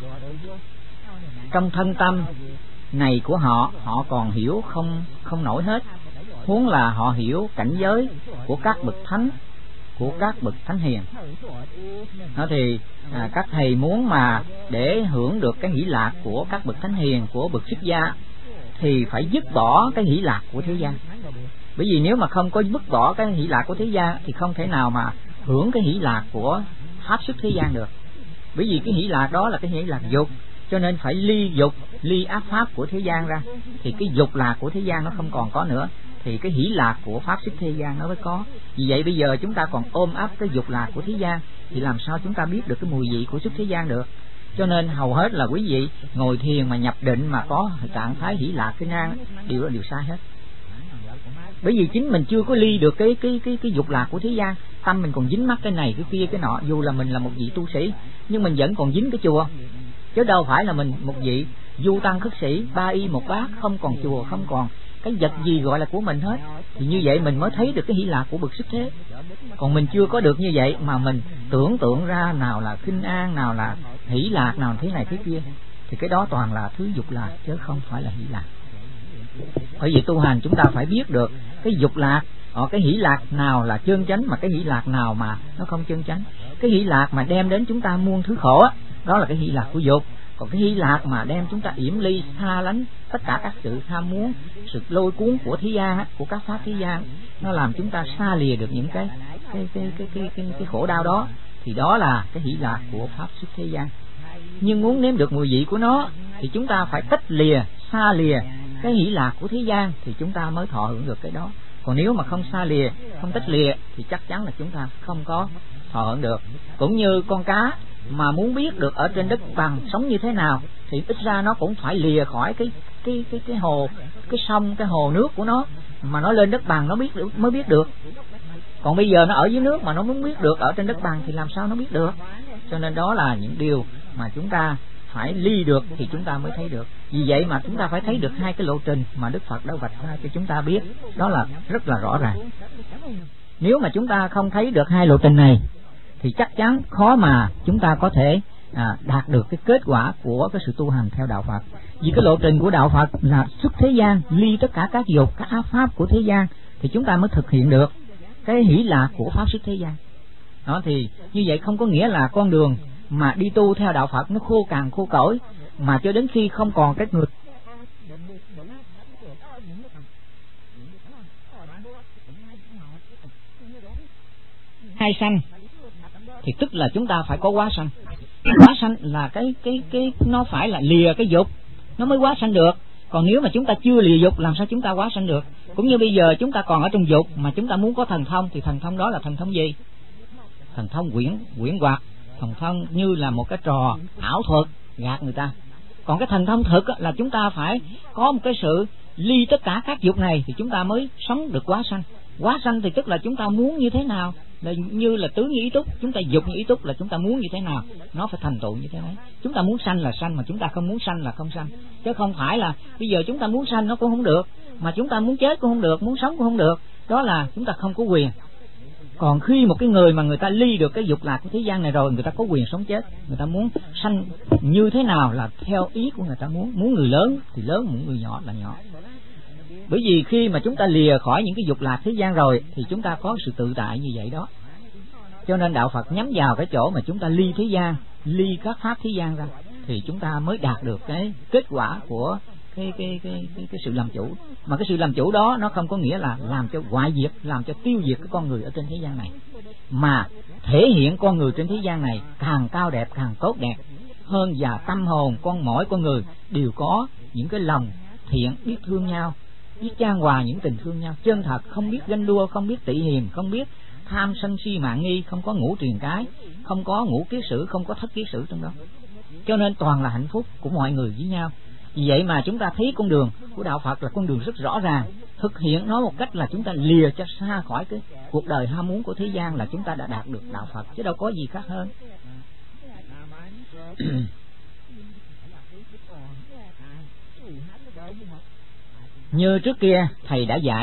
trong thân tâm này của họ, họ còn hiểu không nổi hết, huống là họ hiểu cảnh giới của các bậc thánh, của các bậc thánh hiền. Đó thì các thầy muốn mà để hưởng được cái hỷ lạc của các bậc thánh hiền, của bậc xuất gia, thì phải dứt bỏ cái hỷ lạc của thế gian. Bởi vì nếu mà không có dứt bỏ cái hỷ lạc của thế gian thì không thể nào mà hưởng cái hỷ lạc của pháp xuất thế gian được. Bởi vì cái hỷ lạc đó là cái hỷ lạc dục, cho nên phải ly dục, ly ác pháp của thế gian ra, thì cái dục lạc của thế gian nó không còn có nữa, thì cái hỷ lạc của pháp xuất thế gian nó mới có. Vì vậy bây giờ chúng ta còn ôm ấp cái dục lạc của thế gian thì làm sao chúng ta biết được cái mùi vị của xuất thế gian được. Cho nên hầu hết là quý vị ngồi thiền mà nhập định mà có trạng thái hỷ lạc cái nan, điều đó đều sai hết. Bởi vì chính mình chưa có ly được cái dục lạc của thế gian, tâm mình còn dính mắc cái này cái kia cái nọ. Dù là mình là một vị tu sĩ nhưng mình vẫn còn dính cái chùa, chứ đâu phải là mình một vị du tăng khất sĩ ba y một bát, không còn chùa, không còn cái vật gì gọi là của mình hết. Thì như vậy mình mới thấy được cái hỷ lạc của bậc xuất thế. Còn mình chưa có được như vậy mà mình tưởng tượng ra nào là khinh an, nào là hỷ lạc, nào thế này thế kia, thì cái đó toàn là thứ dục lạc chứ không phải là hỷ lạc. Bởi vì tu hành chúng ta phải biết được cái dục lạc, cái hỷ lạc nào là chân chánh, mà cái hỷ lạc nào mà nó không chân chánh. Cái hỷ lạc mà đem đến chúng ta muôn thứ khổ á, đó là cái hỷ lạc của dục. Còn cái hỷ lạc mà đem chúng ta yểm ly, xa lánh tất cả các sự tham muốn, sự lôi cuốn của thế gian, của các pháp thế gian, nó làm chúng ta xa lìa được những cái khổ đau đó, thì đó là cái hỷ lạc của pháp xuất thế gian. Nhưng muốn nếm được mùi vị của nó thì chúng ta phải tách lìa, xa lìa cái hỷ lạc của thế gian thì chúng ta mới thọ hưởng được cái đó. Còn nếu mà không xa lìa, không tách lìa thì chắc chắn là chúng ta không có thọ hưởng được. Cũng như con cá mà muốn biết được ở trên đất bằng sống như thế nào thì ít ra nó cũng phải lìa khỏi cái hồ, cái sông, cái hồ nước của nó, mà nó lên đất bằng nó biết được, mới biết được. Còn bây giờ nó ở dưới nước mà nó muốn biết được ở trên đất bằng thì làm sao nó biết được. Cho nên đó là những điều mà chúng ta phải ly được thì chúng ta mới thấy được. Vì vậy mà chúng ta phải thấy được hai cái lộ trình mà Đức Phật đã vạch ra cho chúng ta biết, đó là rất là rõ ràng. Nếu mà chúng ta không thấy được hai lộ trình này thì chắc chắn khó mà chúng ta có thể đạt được cái kết quả của cái sự tu hành theo đạo Phật. Vì cái lộ trình của đạo Phật là xuất thế gian, ly tất cả các dục, các ác pháp của thế gian, thì chúng ta mới thực hiện được cái hỷ lạc của pháp xuất thế gian. Đó thì như vậy không có nghĩa là con đường mà đi tu theo đạo Phật nó khô cằn khô cỏi, mà cho đến khi không còn cái người hai sanh thì tức là chúng ta phải có quá sanh. Quá sanh là cái nó phải là lìa cái dục nó mới quá sanh được. Còn nếu mà chúng ta chưa lìa dục làm sao chúng ta quá sanh được? Cũng như bây giờ chúng ta còn ở trong dục mà chúng ta muốn có thần thông, thì thần thông đó là thần thông gì? Thần thông quyển hoặc, thần thông như là một cái trò ảo thuật gạt người ta. Còn cái thần thông thực là chúng ta phải có một cái sự ly tất cả các dục này thì chúng ta mới sống được quá sanh. Quá sanh thì tức là chúng ta muốn như thế nào, là như là tứ như ý túc, chúng ta dục như ý túc là chúng ta muốn như thế nào nó phải thành tựu như thế đấy. Chúng ta muốn sanh là sanh, mà chúng ta không muốn sanh là không sanh, chứ không phải là bây giờ chúng ta muốn sanh nó cũng không được, mà chúng ta muốn chết cũng không được, muốn sống cũng không được. Đó là chúng ta không có quyền. Còn khi một cái người mà người ta ly được cái dục lạc của thế gian này rồi, người ta có quyền sống chết. Người ta muốn sanh như thế nào là theo ý của người ta muốn. Muốn người lớn thì lớn, muốn người nhỏ là nhỏ. Bởi vì khi mà chúng ta lìa khỏi những cái dục lạc thế gian rồi thì chúng ta có sự tự tại như vậy đó. Cho nên đạo Phật nhắm vào cái chỗ mà chúng ta ly thế gian, ly các pháp thế gian ra, thì chúng ta mới đạt được cái kết quả của cái sự làm chủ. Mà cái sự làm chủ đó nó không có nghĩa là làm cho hoại diệt, làm cho tiêu diệt cái con người ở trên thế gian này, mà thể hiện con người trên thế gian này càng cao đẹp, càng tốt đẹp hơn, và tâm hồn mỗi con người đều có những cái lòng thiện, biết thương nhau, biết chan hòa những tình thương nhau chân thật, không biết ganh đua, không biết tị hiềm, không biết tham sân si mạng nghi, không có ngũ triền cái, không có ngũ kiết sử, không có thất kiết sử trong đó. Cho nên toàn là hạnh phúc của mọi người với nhau. Vì vậy mà chúng ta thấy con đường của đạo Phật là con đường rất rõ ràng, thực hiện nó một cách là chúng ta lìa cho xa khỏi cái cuộc đời ham muốn của thế gian, là chúng ta đã đạt được đạo Phật, chứ đâu có gì khác hơn. Như trước kia thầy đã dạy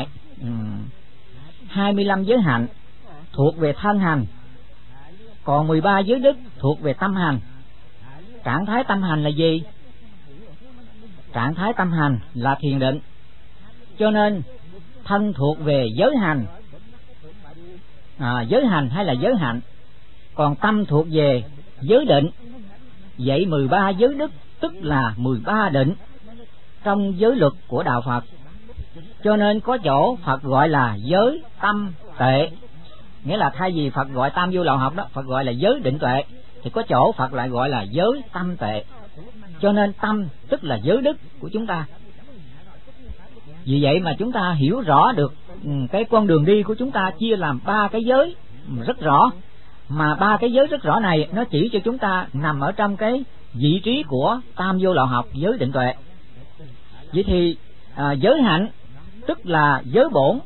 25 giới hạnh thuộc về thân hành, còn 13 giới đức thuộc về tâm hành. Trạng thái tâm hành là gì? Trạng thái tâm hành là thiền định. Cho nên thân thuộc về giới hành, giới hành hay là giới hạnh, còn tâm thuộc về giới định. Vậy 13 giới đức tức là 13 định trong giới luật của đạo Phật. Cho nên có chỗ Phật gọi là giới tâm tuệ, nghĩa là thay vì Phật gọi tam vô lậu học đó, Phật gọi là giới định tuệ, thì có chỗ Phật lại gọi là giới tâm tuệ. Cho nên tâm tức là giới đức của chúng ta. Vì vậy mà chúng ta hiểu rõ được cái con đường đi của chúng ta chia làm 3 cái giới rất rõ, mà 3 cái giới rất rõ này nó chỉ cho chúng ta nằm ở trong cái vị trí của tam vô lậu học, giới định tuệ. Vậy thì giới hạnh tức là giới bổn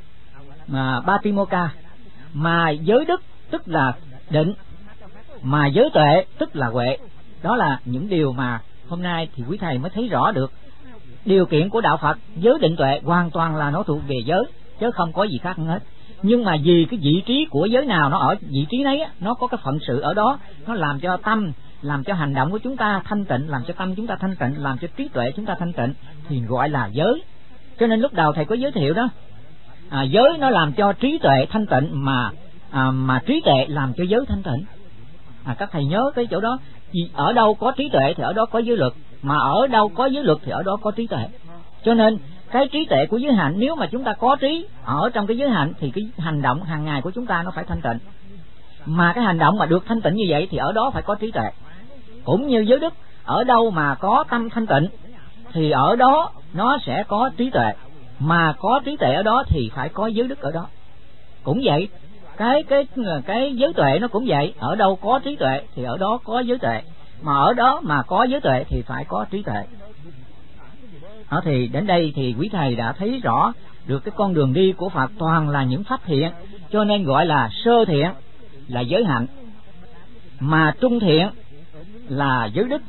Patimokkha, mà giới đức tức là định, mà giới tuệ tức là huệ. Đó là những điều mà hôm nay thì quý thầy mới thấy rõ được điều kiện của đạo Phật. Giới định tuệ hoàn toàn là nó thuộc về giới, chứ không có gì khác hết. Nhưng mà vì cái vị trí của giới nào nó ở vị trí đấy, nó có cái phận sự ở đó, nó làm cho tâm, làm cho hành động của chúng ta thanh tịnh, làm cho tâm chúng ta thanh tịnh, làm cho trí tuệ chúng ta thanh tịnh, thì gọi là giới. Cho nên lúc đầu thầy có giới thiệu đó, giới nó làm cho trí tuệ thanh tịnh, mà trí tuệ làm cho giới thanh tịnh. Các thầy nhớ cái chỗ đó, vì ở đâu có trí tuệ thì ở đó có giới luật, mà ở đâu có giới luật thì ở đó có trí tuệ. Cho nên cái trí tuệ của giới hạnh, nếu mà chúng ta có trí ở trong cái giới hạnh thì cái hành động hàng ngày của chúng ta nó phải thanh tịnh. Mà cái hành động mà được thanh tịnh như vậy thì ở đó phải có trí tuệ. Cũng như giới đức, ở đâu mà có tâm thanh tịnh thì ở đó nó sẽ có trí tuệ, mà có trí tuệ ở đó thì phải có giới đức ở đó. Cũng vậy, cái giới tuệ nó cũng vậy, ở đâu có trí tuệ thì ở đó có giới tuệ, mà ở đó mà có giới tuệ thì phải có trí tuệ. Đó, thì đến đây thì quý thầy đã thấy rõ được cái con đường đi của Phật toàn là những pháp thiện. Cho nên gọi là sơ thiện là giới hạnh, mà trung thiện là giới đức,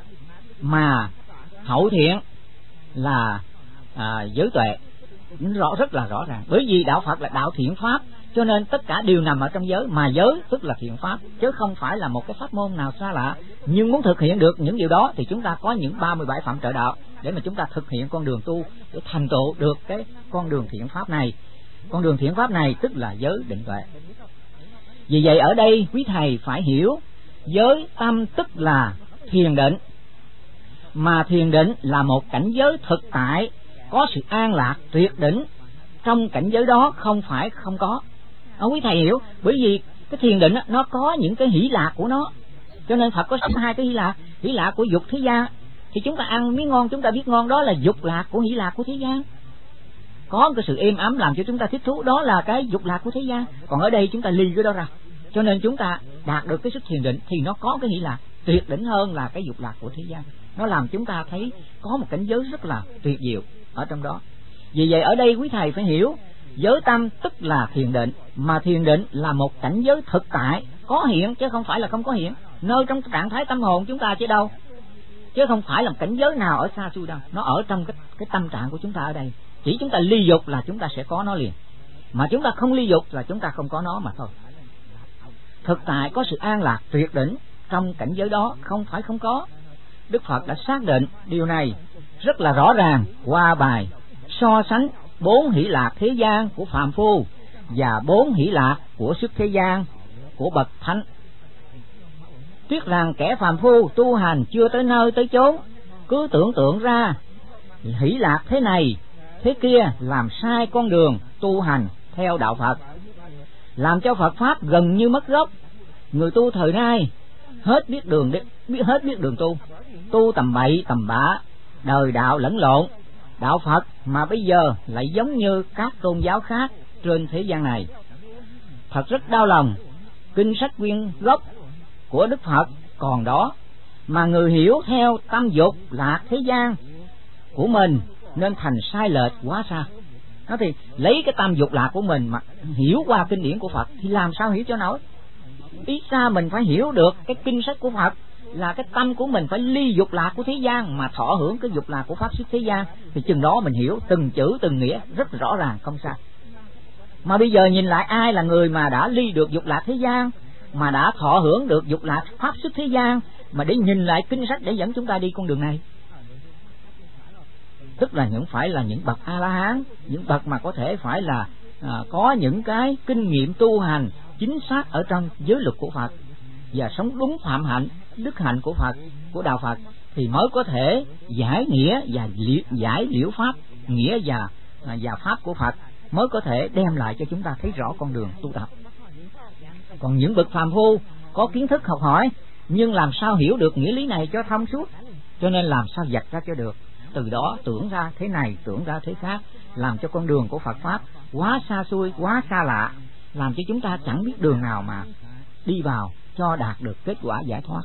mà hậu thiện là giới tuệ. Rất là rõ ràng. Bởi vì đạo Phật là đạo thiện pháp, cho nên tất cả đều nằm ở trong giới, mà giới tức là thiện pháp, chứ không phải là một cái pháp môn nào xa lạ. Nhưng muốn thực hiện được những điều đó thì chúng ta có những 37 phẩm trợ đạo để mà chúng ta thực hiện con đường tu, để thành tựu được cái con đường thiện pháp này. Con đường thiện pháp này tức là giới định tuệ. Vì vậy ở đây quý thầy phải hiểu giới tâm tức là thiền định, mà thiền định là một cảnh giới thực tại, có sự an lạc tuyệt đỉnh. Trong cảnh giới đó không phải không có. Quý thầy hiểu, bởi vì Cái thiền định nó có những cái hỷ lạc của nó, cho nên Phật có hai cái hỷ lạc của dục thế gian. Thì chúng ta ăn miếng ngon chúng ta biết ngon, đó là dục lạc của hỷ lạc của thế gian. Có cái sự êm ấm làm cho chúng ta thích thú, đó là cái dục lạc của thế gian. Còn ở đây chúng ta ly cái đó ra, cho nên chúng ta đạt được cái sức thiền định thì nó có cái hỷ lạc tuyệt đỉnh hơn là cái dục lạc của thế gian. Nó làm chúng ta thấy có một cảnh giới rất là tuyệt diệu ở trong đó. Vì vậy ở đây quý thầy phải hiểu, giới tâm tức là thiền định, mà thiền định là một cảnh giới thực tại, có hiện chứ không phải là không có hiện, nơi trong trạng thái tâm hồn chúng ta chứ đâu, chứ không phải là một cảnh giới nào ở xa xôi đâu. Nó ở trong cái tâm trạng của chúng ta ở đây. Chỉ chúng ta ly dục là chúng ta sẽ có nó liền, mà chúng ta không ly dục là chúng ta không có nó mà thôi. Thực tại có sự an lạc tuyệt đỉnh trong cảnh giới đó, không phải không có. Đức Phật đã xác định điều này rất là rõ ràng qua bài so sánh 4 hỷ lạc thế gian của phàm phu và 4 hỷ lạc của xuất thế gian của bậc thánh. Tiếc rằng kẻ phàm phu tu hành chưa tới nơi tới chốn, cứ tưởng tượng ra hỷ lạc thế này thế kia, làm sai con đường tu hành theo đạo Phật, làm cho Phật pháp gần như mất gốc. Người tu thời nay hết biết đường tu tầm bậy tầm bạ, đời đạo lẫn lộn. Đạo Phật mà bây giờ lại giống như các tôn giáo khác trên thế gian này. Thật rất đau lòng, kinh sách nguyên gốc của Đức Phật còn đó, mà người hiểu theo tâm dục lạc thế gian của mình nên thành sai lệch quá xa. Nó thì lấy cái tâm dục lạc của mình mà hiểu qua kinh điển của Phật thì làm sao hiểu cho nổi. Ý ra mình phải hiểu được cái kinh sách của Phật là cái tâm của mình phải ly dục lạc của thế gian mà thọ hưởng cái dục lạc của pháp xuất thế gian, thì chừng đó mình hiểu từng chữ từng nghĩa rất rõ ràng không sai. Mà bây giờ nhìn lại ai là người mà đã ly được dục lạc thế gian, mà đã thọ hưởng được dục lạc pháp xuất thế gian, mà để nhìn lại kinh sách để dẫn chúng ta đi con đường này? Tức là phải là những bậc A-la-hán, những bậc mà có thể phải là có những cái kinh nghiệm tu hành chính xác ở trong giới luật của Phật và sống đúng phạm hạnh, đức hạnh của Phật, của đạo Phật, thì mới có thể giải nghĩa và giải liễu pháp nghĩa và pháp của Phật, mới có thể đem lại cho chúng ta thấy rõ con đường tu tập. Còn những bậc phàm phu có kiến thức học hỏi nhưng làm sao hiểu được nghĩa lý này cho thông suốt, cho nên làm sao vạch ra cho được. Từ đó tưởng ra thế này, tưởng ra thế khác, làm cho con đường của Phật pháp quá xa xôi, quá xa lạ, làm cho chúng ta chẳng biết đường nào mà đi vào cho đạt được kết quả giải thoát.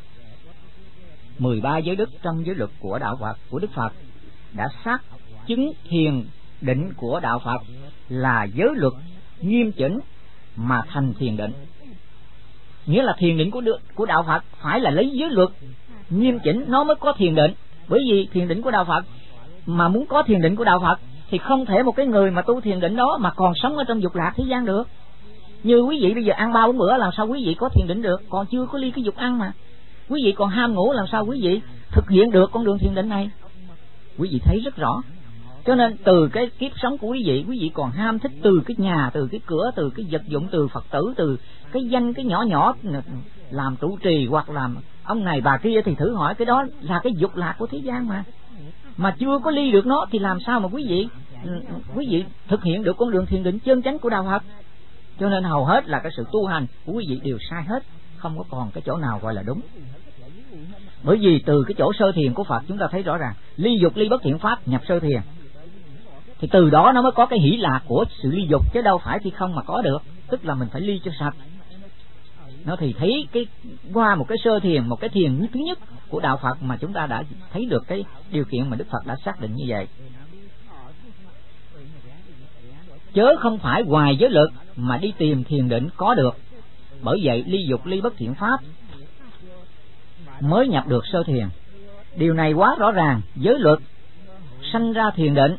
13 giới đức trong giới luật của đạo Phật, của Đức Phật đã xác chứng thiền định của đạo Phật là giới luật nghiêm chỉnh mà thành thiền định. Nghĩa là thiền định của đạo Phật phải là lấy giới luật nghiêm chỉnh nó mới có thiền định. Bởi vì thiền định của đạo Phật mà muốn có thiền định của đạo Phật thì không thể một cái người mà tu thiền định đó mà còn sống ở trong dục lạc thế gian được. Như quý vị bây giờ ăn 3-4 bữa làm sao quý vị có thiền định được, còn chưa có ly cái dục ăn mà. Quý vị còn ham ngủ làm sao quý vị thực hiện được con đường thiền định này. Quý vị thấy rất rõ. Cho nên từ cái kiếp sống của quý vị còn ham thích từ cái nhà, từ cái cửa, từ cái vật dụng, từ Phật tử, từ cái danh cái nhỏ nhỏ làm trụ trì hoặc làm ông này bà kia, thì thử hỏi cái đó là cái dục lạc của thế gian mà chưa có ly được nó thì làm sao mà quý vị thực hiện được con đường thiền định chân chánh của đạo Phật. Cho nên hầu hết là cái sự tu hành của quý vị đều sai hết, không có còn cái chỗ nào gọi là đúng. Bởi vì từ cái chỗ sơ thiền của Phật chúng ta thấy rõ ràng ly dục ly bất thiện pháp nhập sơ thiền, thì từ đó nó mới có cái hỷ lạc của sự ly dục, chứ đâu phải thì không mà có được. Tức là mình phải ly cho sạch. Nó thì thấy cái qua một cái sơ thiền, một cái thiền thứ nhất của đạo Phật mà chúng ta đã thấy được cái điều kiện mà Đức Phật đã xác định như vậy. Chớ không phải ngoài giới luật mà đi tìm thiền định có được. Bởi vậy ly dục ly bất thiện pháp mới nhập được sơ thiền. Điều này quá rõ ràng, giới luật sanh ra thiền định.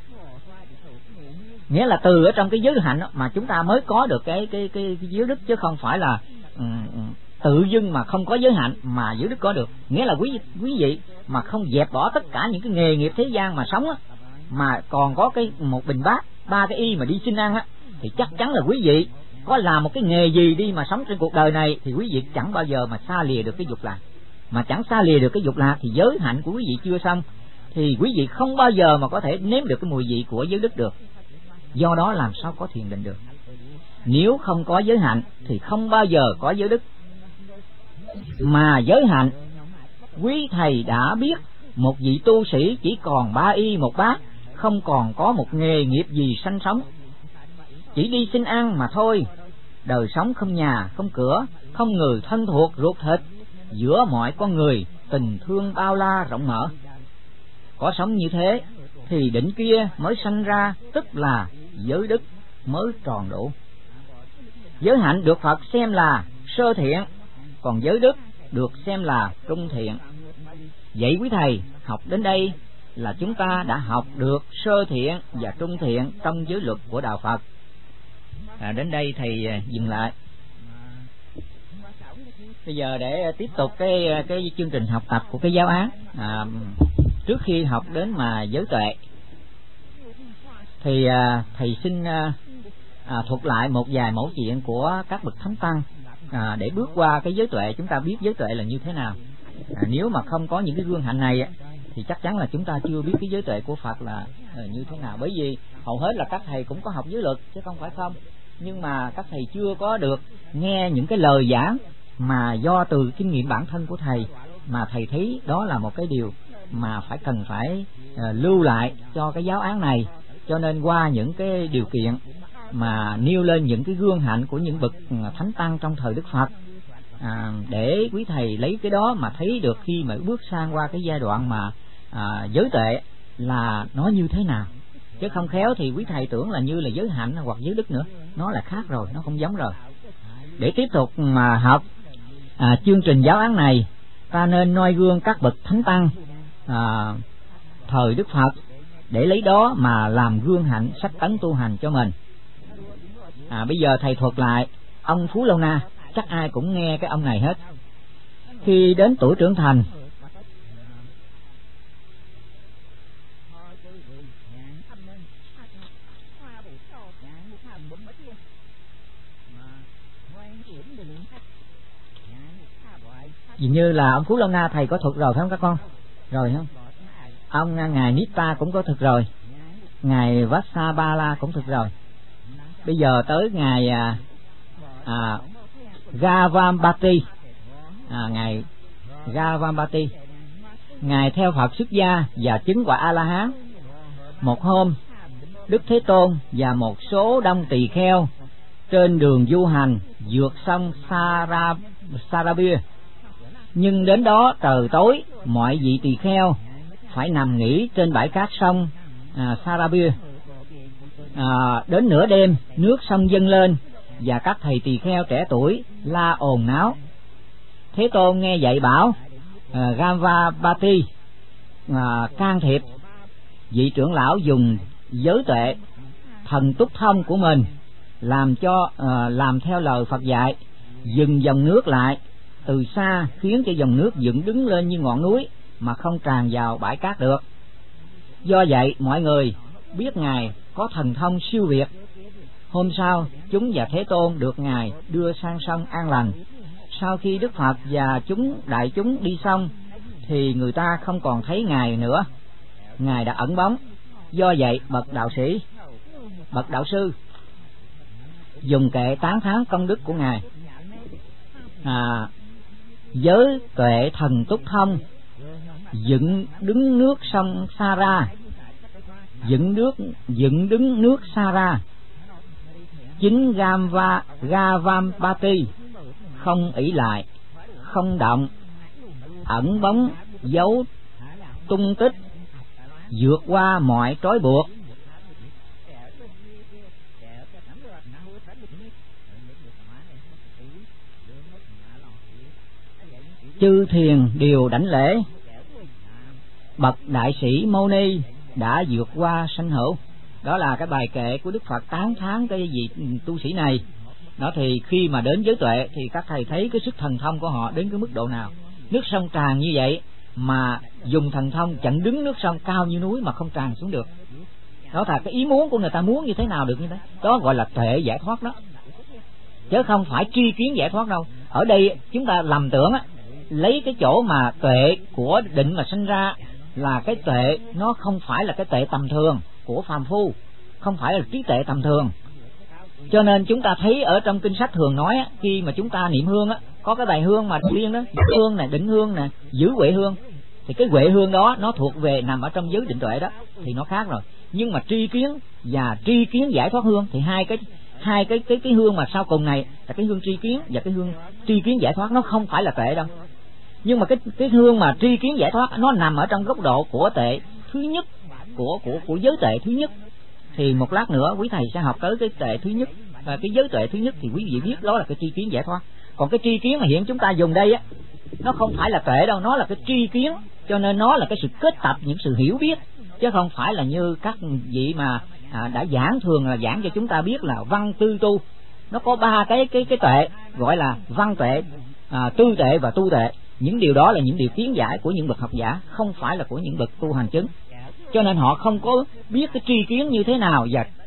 Nghĩa là từ ở trong cái giới hạnh mà chúng ta mới có được cái giới đức, chứ không phải là tự dưng mà không có giới hạnh mà giới đức có được. Nghĩa là quý vị mà không dẹp bỏ tất cả những cái nghề nghiệp thế gian mà sống á, mà còn có cái một bình bát 3 cái y mà đi xin ăn á, thì chắc chắn là quý vị có làm một cái nghề gì đi mà sống trên cuộc đời này thì quý vị chẳng bao giờ mà xa lìa được cái dục lạc. Mà chẳng xa lìa được cái dục lạc thì giới hạnh của quý vị chưa xong, thì quý vị không bao giờ mà có thể nếm được cái mùi vị của giới đức được. Do đó làm sao có thiền định được. Nếu không có giới hạnh thì không bao giờ có giới đức. Mà giới hạnh, quý thầy đã biết một vị tu sĩ chỉ còn 3 y 1 bát, không còn có một nghề nghiệp gì sanh sống, chỉ đi xin ăn mà thôi. Đời sống không nhà, không cửa, không người thân thuộc ruột thịt, giữa mọi con người tình thương bao la rộng mở. Có sống như thế thì đỉnh kia mới sanh ra, tức là giới đức mới tròn đủ. Giới hạnh được Phật xem là sơ thiện, còn giới đức được xem là trung thiện. Vậy quý thầy, học đến đây là chúng ta đã học được sơ thiện và trung thiện trong giới luật của đạo Phật. Đến đây thầy dừng lại. Bây giờ để tiếp tục cái chương trình học tập của cái giáo án, trước khi học đến mà giới tuệ thì thầy xin thuật lại một vài mẫu chuyện của các bậc thánh tăng, để bước qua cái giới tuệ. Chúng ta biết giới tuệ là như thế nào. Nếu mà không có những cái gương hạnh này thì chắc chắn là chúng ta chưa biết cái giới tuệ của Phật là như thế nào. Bởi vì hầu hết là các thầy cũng có học giới luật chứ không phải không, nhưng mà các thầy chưa có được nghe những cái lời giảng mà do từ kinh nghiệm bản thân của thầy, mà thầy thấy đó là một cái điều mà cần phải lưu lại cho cái giáo án này. Cho nên qua những cái điều kiện mà nêu lên những cái gương hạnh của những bậc thánh tăng trong thời Đức Phật, để quý thầy lấy cái đó mà thấy được khi mà bước sang qua cái giai đoạn mà giới tuệ là nó như thế nào. Chứ không khéo thì quý thầy tưởng là như là giới hạnh hoặc giới đức nữa, nó là khác rồi, nó không giống rồi. Để tiếp tục mà học chương trình giáo án này, ta nên noi gương các bậc thánh tăng thời Đức Phật, để lấy đó mà làm gương hạnh sách tấn tu hành cho mình. Bây giờ thầy thuật lại ông Phú Lâu Na, chắc ai cũng nghe cái ông này hết. Khi đến tuổi trưởng thành, dường như là ông Phú Lâu Na thầy có thuật rồi phải không các con? Rồi không? Ông ngài Nitta cũng có thuật rồi, ngài Vassabala cũng thuật rồi. Bây giờ tới ngài Gavampati, ngài Gavampati, ngài theo Phật xuất gia và chứng quả A La Hán. Một hôm, Đức Thế Tôn và một số đông tỳ kheo trên đường du hành vượt sông Sarabia, nhưng đến đó trời tối, mọi vị tỳ kheo phải nằm nghỉ trên bãi cát sông Sarabia. Đến nửa đêm, nước sông dâng lên và các thầy tỳ kheo trẻ tuổi la ồn náo. Thế Tôn nghe vậy bảo Gavampati can thiệp. Vị trưởng lão dùng giới tuệ thần túc thông của mình làm theo lời Phật dạy, dừng dòng nước lại từ xa, khiến cho dòng nước dựng đứng lên như ngọn núi mà không tràn vào bãi cát được. Do vậy mọi người biết ngài có thần thông siêu việt. Hôm sau, chúng và Thế Tôn được ngài đưa sang sông an lành. Sau khi Đức Phật và đại chúng đi xong thì người ta không còn thấy ngài nữa, ngài đã ẩn bóng. Do vậy bậc đạo sư dùng kệ tán thán công đức của ngài. Giới tuệ thần túc thông, dựng đứng nước sông Sara, dựng đứng nước Sara. Chính Gavampati không ỷ lại, không động, ẩn bóng giấu tung tích, vượt qua mọi trói buộc. Chư thiền đều đảnh lễ. Bậc đại sĩ Mâu Ni đã vượt qua sanh hữu. Đó là cái bài kệ của Đức Phật tán thán cái vị tu sĩ này. Đó thì khi mà đến giới tuệ thì các thầy thấy cái sức thần thông của họ đến cái mức độ nào. Nước sông tràn như vậy mà dùng thần thông chặn đứng nước sông cao như núi mà không tràn xuống được. Đó là cái ý muốn của người ta muốn như thế nào được như thế. Đó gọi là tuệ giải thoát đó, chứ không phải tri kiến giải thoát đâu. Ở đây chúng ta lầm tưởng lấy cái chỗ mà tuệ của định mà sinh ra là cái tuệ, nó không phải là cái tuệ tầm thường của phàm phu, không phải là trí tuệ tầm thường. Cho nên chúng ta thấy ở trong kinh sách thường nói á, khi mà chúng ta niệm hương á, có cái bài hương mà riêng đó, hương nè, định hương nè, giữ huệ hương, thì cái huệ hương đó nó thuộc về nằm ở trong giới định tuệ đó, thì nó khác rồi. Nhưng mà tri kiến và tri kiến giải thoát hương thì hai cái hương mà sau cùng này là cái hương tri kiến và cái hương tri kiến giải thoát, nó không phải là tuệ đâu. Nhưng mà cái hương mà tri kiến giải thoát nó nằm ở trong góc độ của tuệ thứ nhất, của giới tuệ thứ nhất. Thì một lát nữa quý thầy sẽ học tới cái tuệ thứ nhất, và cái giới tuệ thứ nhất thì quý vị biết đó là cái tri kiến giải thoát. Còn cái tri kiến mà hiện chúng ta dùng đây á, nó không phải là tuệ đâu, nó là cái tri kiến, cho nên nó là cái sự kết tập những sự hiểu biết, chứ không phải là như các vị mà đã giảng, thường là giảng cho chúng ta biết là văn tư tu. Nó có ba cái tuệ, gọi là văn tuệ, tư tuệ và tu tuệ. Những điều đó là những điều kiến giải của những bậc học giả, không phải là của những bậc tu hành chứng. Cho nên họ không có biết cái tri kiến như thế nào và